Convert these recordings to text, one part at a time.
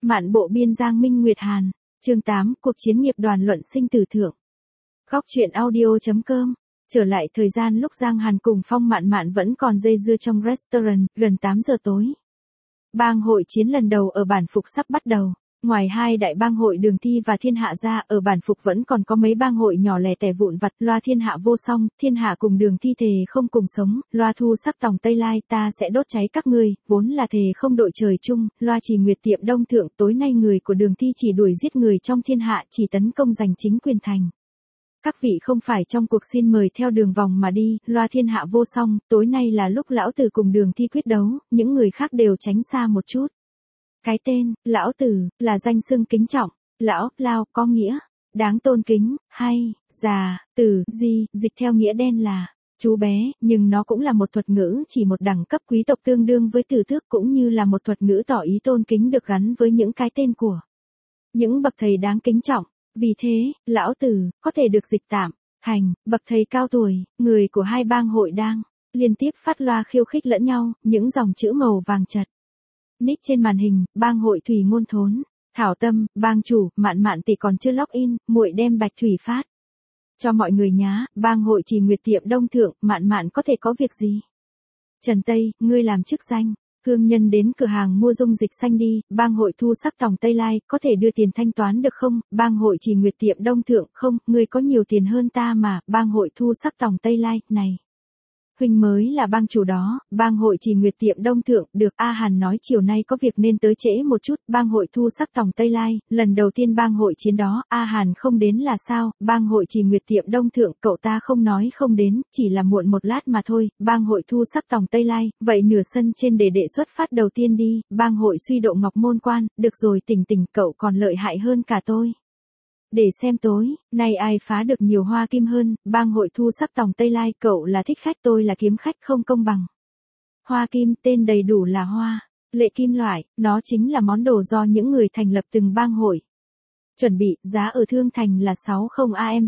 Mạn bộ biên Giang Minh Nguyệt Hàn. Chương 8, cuộc chiến nghiệp đoàn luận sinh tử thượng. Góc truyện audio.com. Trở lại thời gian lúc Giang Hàn cùng Phong Mạn Mạn vẫn còn dây dưa trong restaurant, gần 8 giờ tối. Bang hội chiến lần đầu ở bản Phục sắp bắt đầu. Ngoài hai đại bang hội Đường Thi và Thiên Hạ ra, ở bản Phục vẫn còn có mấy bang hội nhỏ lẻ tẻ vụn vặt. Loa Thiên Hạ vô song, Thiên Hạ cùng Đường Thi thề không cùng sống, Loa Thu Sắc Tòng Tây Lai, ta sẽ đốt cháy các ngươi, vốn là thề không đội trời chung, Loa Trì Nguyệt Tiệm Đông Thượng, tối nay người của Đường Thi chỉ đuổi giết người trong thiên hạ, chỉ tấn công giành chính quyền thành. Các vị không phải trong cuộc xin mời theo đường vòng mà đi, Loa Thiên Hạ vô song, tối nay là lúc lão tử cùng Đường Thi quyết đấu, những người khác đều tránh xa một chút. Cái tên, lão tử, là danh xưng kính trọng, lão, lao, có nghĩa, đáng tôn kính, hay, già, tử, di, dịch theo nghĩa đen là, chú bé, nhưng nó cũng là một thuật ngữ chỉ một đẳng cấp quý tộc tương đương với tử tước cũng như là một thuật ngữ tỏ ý tôn kính được gắn với những cái tên của những bậc thầy đáng kính trọng. Vì thế, lão tử, có thể được dịch tạm, thành, bậc thầy cao tuổi, người của hai bang hội đang liên tiếp phát loa khiêu khích lẫn nhau, những dòng chữ màu vàng chật. Nick trên màn hình, bang hội Thủy Ngôn Thốn, Thảo Tâm, bang chủ, Mạn Mạn tỷ còn chưa login, muội đem bạch thủy phát cho mọi người nhá, bang hội Trì Nguyệt Tiệm Đông Thượng, Mạn Mạn có thể có việc gì? Trần Tây, ngươi làm chức danh, thương nhân đến cửa hàng mua dung dịch xanh đi, bang hội Thu Sắc Tòng Tây Lai, có thể đưa tiền thanh toán được không? Bang hội Trì Nguyệt Tiệm Đông Thượng, không, ngươi có nhiều tiền hơn ta mà, bang hội Thu Sắc Tòng Tây Lai, này. Huynh mới là bang chủ đó, bang hội Trì Nguyệt Tiệm Đông Thượng, được A Hàn nói chiều nay có việc nên tới trễ một chút, bang hội Thu Sắc Tòng Tây Lai, lần đầu tiên bang hội chiến đó, A Hàn không đến là sao, bang hội Trì Nguyệt Tiệm Đông Thượng, cậu ta không nói không đến, chỉ là muộn một lát mà thôi, bang hội Thu Sắc Tòng Tây Lai, vậy nửa sân trên để đệ xuất phát đầu tiên đi, bang hội Suy Độ Ngọc Môn Quan, được rồi tỉnh tỉnh, cậu còn lợi hại hơn cả tôi. Để xem tối, nay ai phá được nhiều hoa kim hơn, bang hội Thu Sắc Tòng Tây Lai, cậu là thích khách tôi là kiếm khách không công bằng. Hoa kim, tên đầy đủ là hoa, lệ kim loại, nó chính là món đồ do những người thành lập từng bang hội. Chuẩn bị, giá ở Thương Thành là 60 AMB.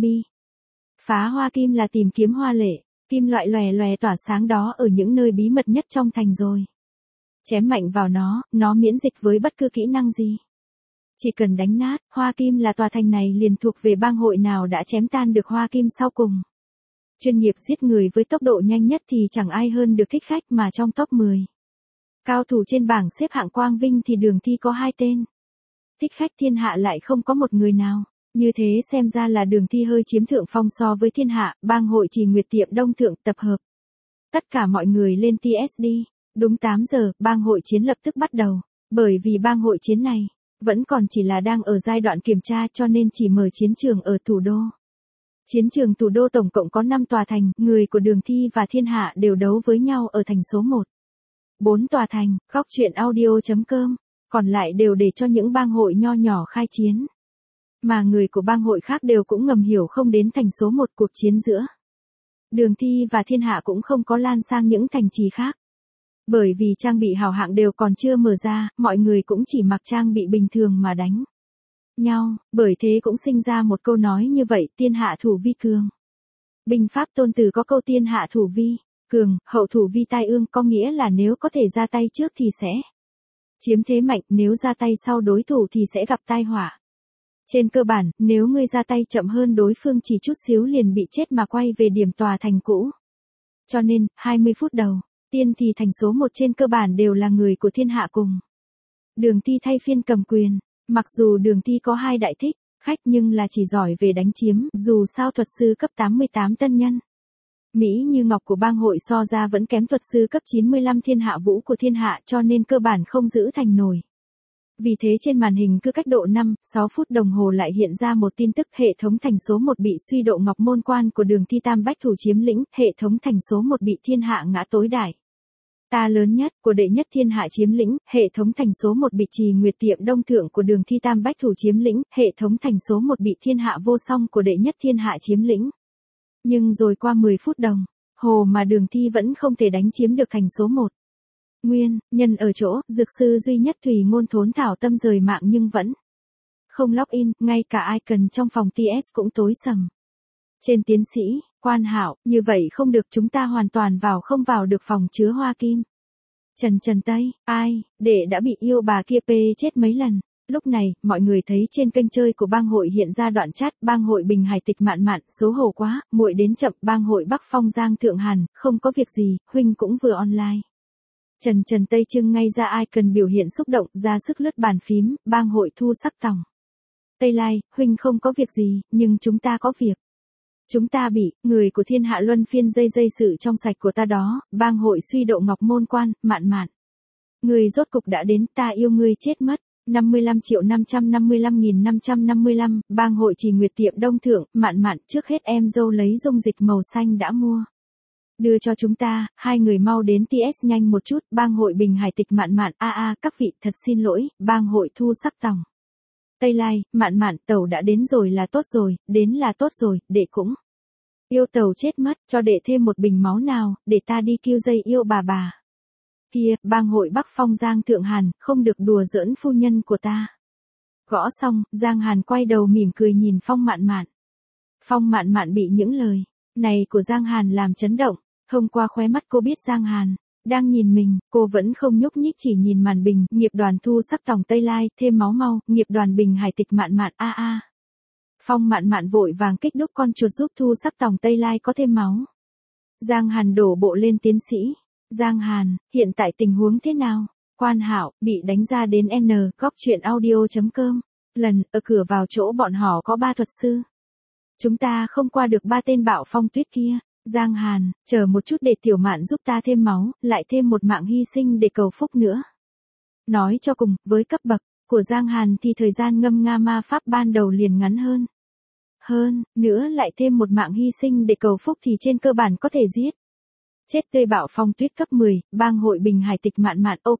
Phá hoa kim là tìm kiếm hoa lệ, kim loại lòe lòe tỏa sáng đó ở những nơi bí mật nhất trong thành rồi. Chém mạnh vào nó miễn dịch với bất cứ kỹ năng gì. Chỉ cần đánh nát, hoa kim là tòa thành này liền thuộc về bang hội nào đã chém tan được hoa kim sau cùng. Chuyên nghiệp giết người với tốc độ nhanh nhất thì chẳng ai hơn được thích khách mà trong top 10. Cao thủ trên bảng xếp hạng quang vinh thì Đường Thi có 2 tên. Thích khách thiên hạ lại không có một người nào. Như thế xem ra là Đường Thi hơi chiếm thượng phong so với thiên hạ, bang hội Trì Nguyệt Tiệm Đông Thượng tập hợp. Tất cả mọi người lên TSD. Đúng 8 giờ, bang hội chiến lập tức bắt đầu. Bởi vì bang hội chiến này vẫn còn chỉ là đang ở giai đoạn kiểm tra cho nên chỉ mở chiến trường ở thủ đô. Chiến trường thủ đô tổng cộng có 5 tòa thành, người của Đường Thi và Thiên Hạ đều đấu với nhau ở thành số 1. 4 tòa thành, góc truyện audio.com, còn lại đều để cho những bang hội nho nhỏ khai chiến. Mà người của bang hội khác đều cũng ngầm hiểu không đến thành số 1 cuộc chiến giữa Đường Thi và Thiên Hạ cũng không có lan sang những thành trì khác. Bởi vì trang bị hảo hạng đều còn chưa mở ra, mọi người cũng chỉ mặc trang bị bình thường mà đánh nhau, bởi thế cũng sinh ra một câu nói như vậy, tiên hạ thủ vi cường. Binh pháp Tôn Tử có câu tiên hạ thủ vi cường, hậu thủ vi tai ương, có nghĩa là nếu có thể ra tay trước thì sẽ chiếm thế mạnh, nếu ra tay sau đối thủ thì sẽ gặp tai họa. Trên cơ bản, nếu ngươi ra tay chậm hơn đối phương chỉ chút xíu liền bị chết mà quay về điểm tòa thành cũ. Cho nên, 20 phút đầu tiên thì thành số 1 trên cơ bản đều là người của Thiên Hạ cùng Đường Thi thay phiên cầm quyền. Mặc dù Đường Thi có 2 đại thích khách nhưng là chỉ giỏi về đánh chiếm, dù sao thuật sư cấp 88 tân nhân Mỹ Như Ngọc của bang hội so ra vẫn kém thuật sư cấp 95 Thiên Hạ Vũ của Thiên Hạ cho nên cơ bản không giữ thành nổi. Vì thế trên màn hình cứ cách độ 5-6 phút đồng hồ lại hiện ra một tin tức, hệ thống thành số 1 bị Suy Độ Ngọc Môn Quan của Đường Thi tam bách thủ chiếm lĩnh, hệ thống thành số 1 bị Thiên Hạ ngã tối đài. Ta lớn nhất của đệ nhất Thiên Hạ chiếm lĩnh, hệ thống thành số 1 bị Trì Nguyệt Tiệm Đông Thượng của Đường Thi tam bách thủ chiếm lĩnh, hệ thống thành số 1 bị Thiên Hạ vô song của đệ nhất Thiên Hạ chiếm lĩnh. Nhưng rồi qua 10 phút đồng hồ mà Đường Thi vẫn không thể đánh chiếm được thành số 1. Nguyên nhân ở chỗ, dược sư duy nhất Thủy Ngôn Thốn Thảo Tâm rời mạng nhưng vẫn không login, ngay cả icon trong phòng TS cũng tối sầm. Trên tiến sĩ, Quan Hạo, như vậy không được, chúng ta hoàn toàn không vào được phòng chứa hoa kim. Trần Tây, ai, đệ đã bị yêu bà kia pê chết mấy lần. Lúc này, mọi người thấy trên kênh chơi của bang hội hiện ra đoạn chat, bang hội Bình Hải Tịch Mạn Mạn, xấu hổ quá, muội đến chậm, bang hội Bắc Phong Giang Thượng Hàn, không có việc gì, huynh cũng vừa online. Trần Trần Tây Trưng ngay ra icon biểu hiện xúc động, ra sức lướt bàn phím, bang hội Thu Sắc Tòng. Tây Lai, huynh không có việc gì, nhưng chúng ta có việc. Chúng ta bị, người của thiên hạ luân phiên dây sự trong sạch của ta đó, bang hội suy độ ngọc môn quan, Mạn Mạn. Người rốt cục đã đến, ta yêu ngươi chết mất. 55.555.555, bang hội Trì Nguyệt tiệm Đông Thượng, Mạn Mạn, trước hết em dâu lấy dung dịch màu xanh đã mua. Đưa cho chúng ta, hai người mau đến TS nhanh một chút, bang hội Bình Hải Tịch Mạn Mạn, các vị, thật xin lỗi, bang hội Thu Sắc Tòng. Tây Lai, Mạn Mạn, tẩu đã đến rồi là tốt rồi, đến là tốt rồi, đệ cũng. Yêu tẩu chết mất, cho đệ thêm một bình máu nào, để ta đi kêu dây yêu bà. Kia, bang hội Bắc Phong Giang Thượng Hàn, không được đùa giỡn phu nhân của ta. Gõ xong, Giang Hàn quay đầu mỉm cười nhìn Phong Mạn Mạn. Phong Mạn Mạn bị những lời này của Giang Hàn làm chấn động, thông qua khóe mắt cô biết Giang Hàn đang nhìn mình, cô vẫn không nhúc nhích chỉ nhìn màn bình, nghiệp đoàn Thu Sắc Tòng Tây Lai, thêm máu mau, nghiệp đoàn Bình Hải Tịch Mạn Mạn, Phong Mạn Mạn vội vàng kích đúc con chuột giúp Thu Sắc Tòng Tây Lai có thêm máu. Giang Hàn đổ bộ lên tiến sĩ. Giang Hàn, hiện tại tình huống thế nào? Quan Hạo, bị đánh ra đến N, góc chuyện audio.com. Lần, ở cửa vào chỗ bọn họ có 3 thuật sư. Chúng ta không qua được 3 tên bạo phong tuyết kia. Giang Hàn, chờ một chút để Tiểu Mạn giúp ta thêm máu, lại thêm một mạng hy sinh để cầu phúc nữa. Nói cho cùng, với cấp bậc của Giang Hàn thì thời gian ngâm nga ma pháp ban đầu liền ngắn hơn. Hơn nữa lại thêm một mạng hy sinh để cầu phúc thì trên cơ bản có thể giết. Chết tươi bạo phong tuyết cấp 10, bang hội Bình Hải Tịch Mạn Mạn, ok.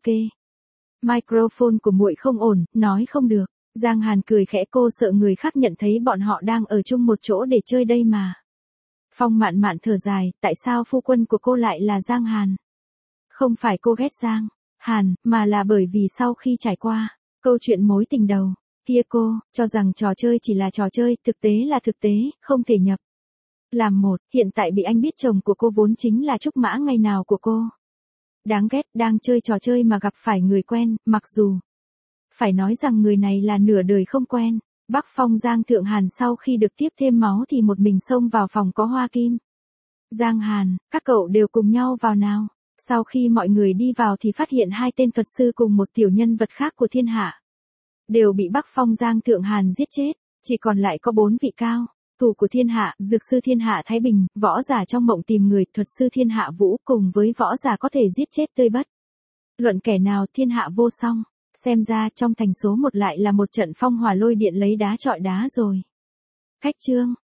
Microphone của muội không ổn, nói không được. Giang Hàn cười khẽ, cô sợ người khác nhận thấy bọn họ đang ở chung một chỗ để chơi đây mà. Phong Mạn Mạn thở dài, tại sao phu quân của cô lại là Giang Hàn? Không phải cô ghét Giang Hàn, mà là bởi vì sau khi trải qua câu chuyện mối tình đầu kia, cô cho rằng trò chơi chỉ là trò chơi, thực tế là thực tế, không thể nhập làm một. Hiện tại bị anh biết chồng của cô vốn chính là trúc mã ngày nào của cô. Đáng ghét, đang chơi trò chơi mà gặp phải người quen, mặc dù phải nói rằng người này là nửa đời không quen. Bắc Phong Giang Thượng Hàn sau khi được tiếp thêm máu thì một mình xông vào phòng có hoa kim. Giang Hàn, các cậu đều cùng nhau vào nào. Sau khi mọi người đi vào thì phát hiện 2 tên thuật sư cùng một tiểu nhân vật khác của thiên hạ đều bị Bắc Phong Giang Thượng Hàn giết chết, chỉ còn lại có 4 vị cao thủ của thiên hạ, dược sư thiên hạ Thái Bình, võ giả trong mộng tìm người, thuật sư thiên hạ Vũ cùng với võ giả có thể giết chết tươi bất luận kẻ nào, thiên hạ vô song. Xem ra trong thành số 1 lại là một trận phong hỏa lôi điện lấy đá chọi đá rồi. Khách trương,